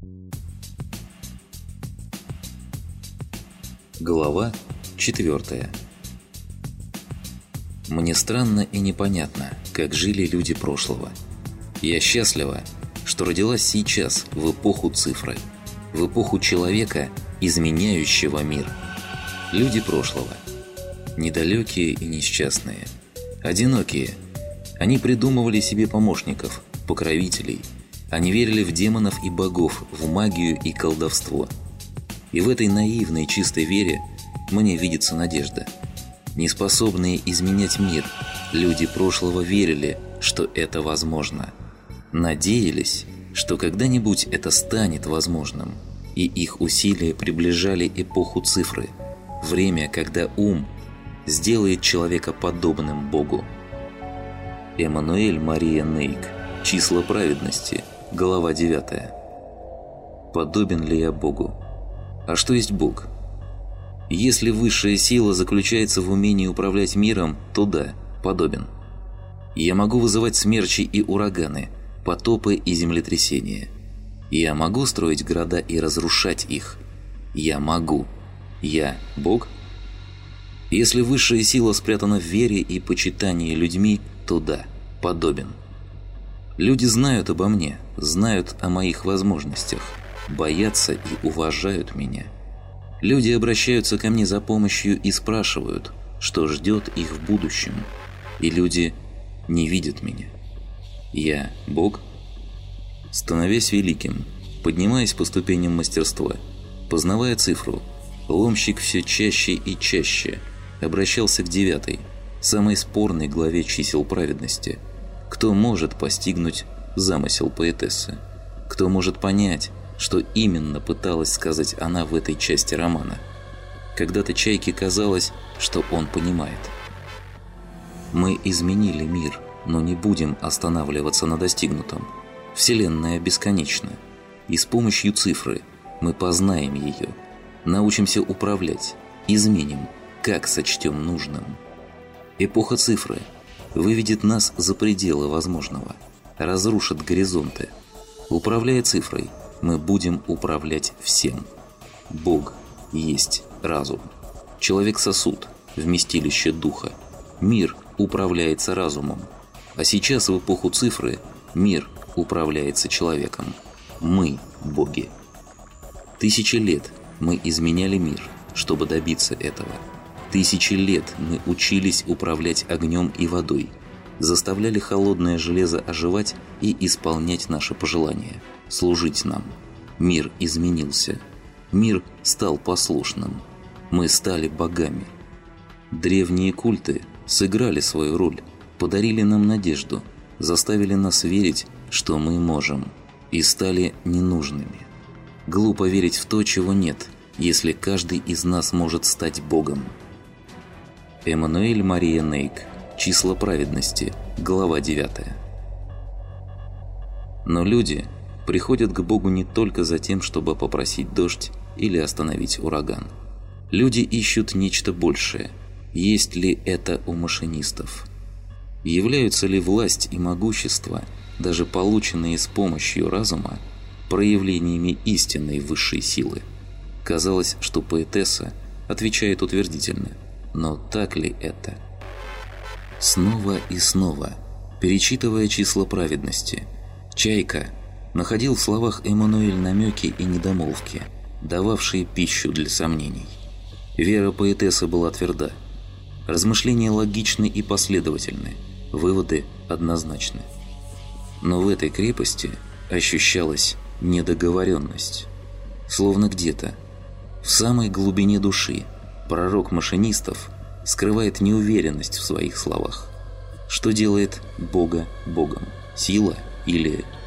Глава 4. Мне странно и непонятно, как жили люди прошлого. Я счастлива, что родилась сейчас, в эпоху цифры, в эпоху человека, изменяющего мир. Люди прошлого. Недалекие и несчастные. Одинокие. Они придумывали себе помощников, покровителей. Они верили в демонов и богов, в магию и колдовство. И в этой наивной чистой вере мне видится надежда. Неспособные изменять мир, люди прошлого верили, что это возможно. Надеялись, что когда-нибудь это станет возможным, и их усилия приближали эпоху цифры, время, когда ум сделает человека подобным Богу. Эммануэль Мария Нейк. Числа праведности. Глава 9. Подобен ли я Богу? А что есть Бог? Если высшая сила заключается в умении управлять миром, то да, подобен. Я могу вызывать смерчи и ураганы, потопы и землетрясения. Я могу строить города и разрушать их. Я могу. Я Бог? Если высшая сила спрятана в вере и почитании людьми, то да, подобен. Люди знают обо мне, знают о моих возможностях, боятся и уважают меня. Люди обращаются ко мне за помощью и спрашивают, что ждет их в будущем. И люди не видят меня. Я Бог? Становясь великим, поднимаясь по ступеням мастерства, познавая цифру, ломщик все чаще и чаще обращался к 9, самой спорной главе чисел праведности. Кто может постигнуть замысел поэтессы? Кто может понять, что именно пыталась сказать она в этой части романа? Когда-то Чайке казалось, что он понимает. Мы изменили мир, но не будем останавливаться на достигнутом. Вселенная бесконечна, и с помощью цифры мы познаем ее, научимся управлять, изменим, как сочтем нужным. Эпоха цифры выведет нас за пределы возможного, разрушит горизонты. Управляя цифрой, мы будем управлять всем. Бог есть разум. Человек – сосуд, вместилище духа. Мир управляется разумом. А сейчас, в эпоху цифры, мир управляется человеком. Мы – боги. Тысячи лет мы изменяли мир, чтобы добиться этого. Тысячи лет мы учились управлять огнем и водой, заставляли холодное железо оживать и исполнять наши пожелания, служить нам. Мир изменился. Мир стал послушным. Мы стали богами. Древние культы сыграли свою роль, подарили нам надежду, заставили нас верить, что мы можем, и стали ненужными. Глупо верить в то, чего нет, если каждый из нас может стать Богом. Эммануэль Мария Нейк. Числа праведности. Глава 9. Но люди приходят к Богу не только за тем, чтобы попросить дождь или остановить ураган. Люди ищут нечто большее. Есть ли это у машинистов? Являются ли власть и могущество, даже полученные с помощью разума, проявлениями истинной высшей силы? Казалось, что поэтесса отвечает утвердительно. Но так ли это? Снова и снова, перечитывая числа праведности, Чайка находил в словах Эммануэль намеки и недомолвки, дававшие пищу для сомнений. Вера поэтессы была тверда. Размышления логичны и последовательны, выводы однозначны. Но в этой крепости ощущалась недоговоренность. Словно где-то, в самой глубине души, пророк машинистов скрывает неуверенность в своих словах. Что делает Бога Богом? Сила или